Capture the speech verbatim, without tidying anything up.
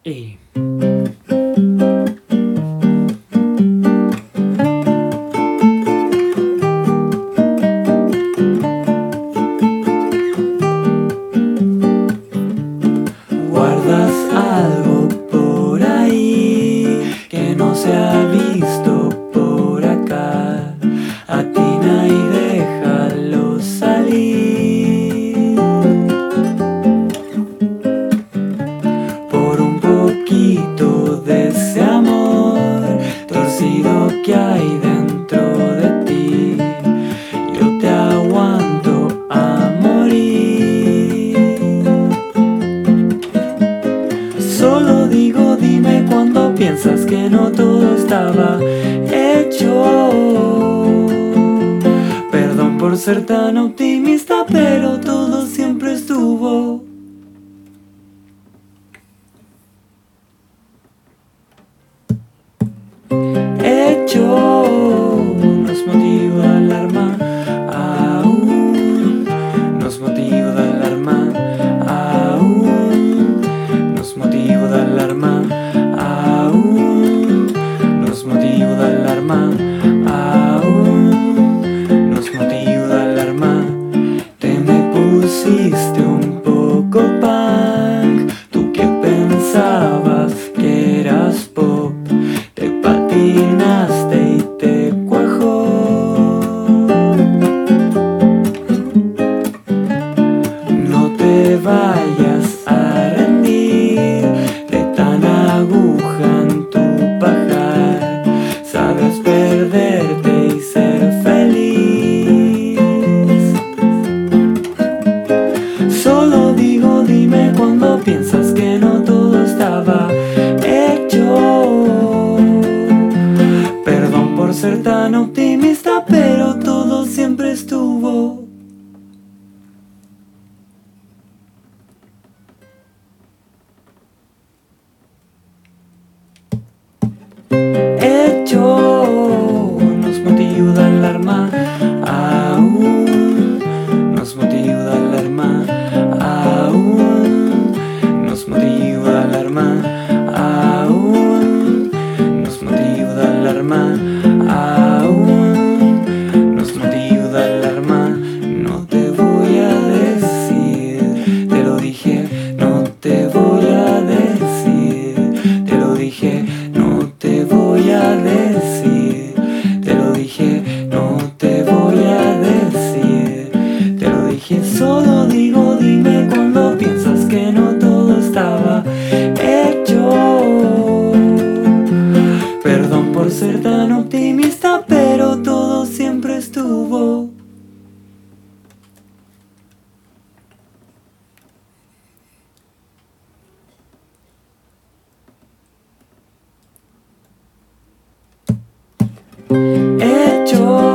Y guardas algo por ahí que no se ha visto por acá. Atina y déjalo salir. Por un poquito de ese amor torcido que hay dentro de ti, yo te aguanto a morir. Solo digo, dime cuando piensas que no todo estaba hecho. Perdón por ser tan optimista, pero todo siempre estuvo hecho. No es motivo de alarma aún, no es motivo de alarma aún, no es motivo de alarma aún, no es motivo de alarma aún, no es motivo de alarma. Te me pusiste un poco punk, tú que pensabas que eras pop, te patinaste y te cuajó. No te vayas a rendir de tan aguja en tu pajar, sabes perderte y ser feliz. Solo digo, dime cuando piensas que no todo estaba hecho. Perdón por ser tan optimista, pero todo siempre estuvo hecho. No es motivo de alarma aún, no es motivo de alarma aún, no es motivo de alarma aún, no es motivo de alarma aún, no es motivo de alarma. No te voy a decir, te lo dije, no te voy a decir, te lo dije, no te voy a decir, te lo dije, no te voy a decir, te lo dije. Solo digo, dime cuando piensas que no todo estaba hecho. Perdón por ser tan optimista, pero todo siempre estuvo hecho.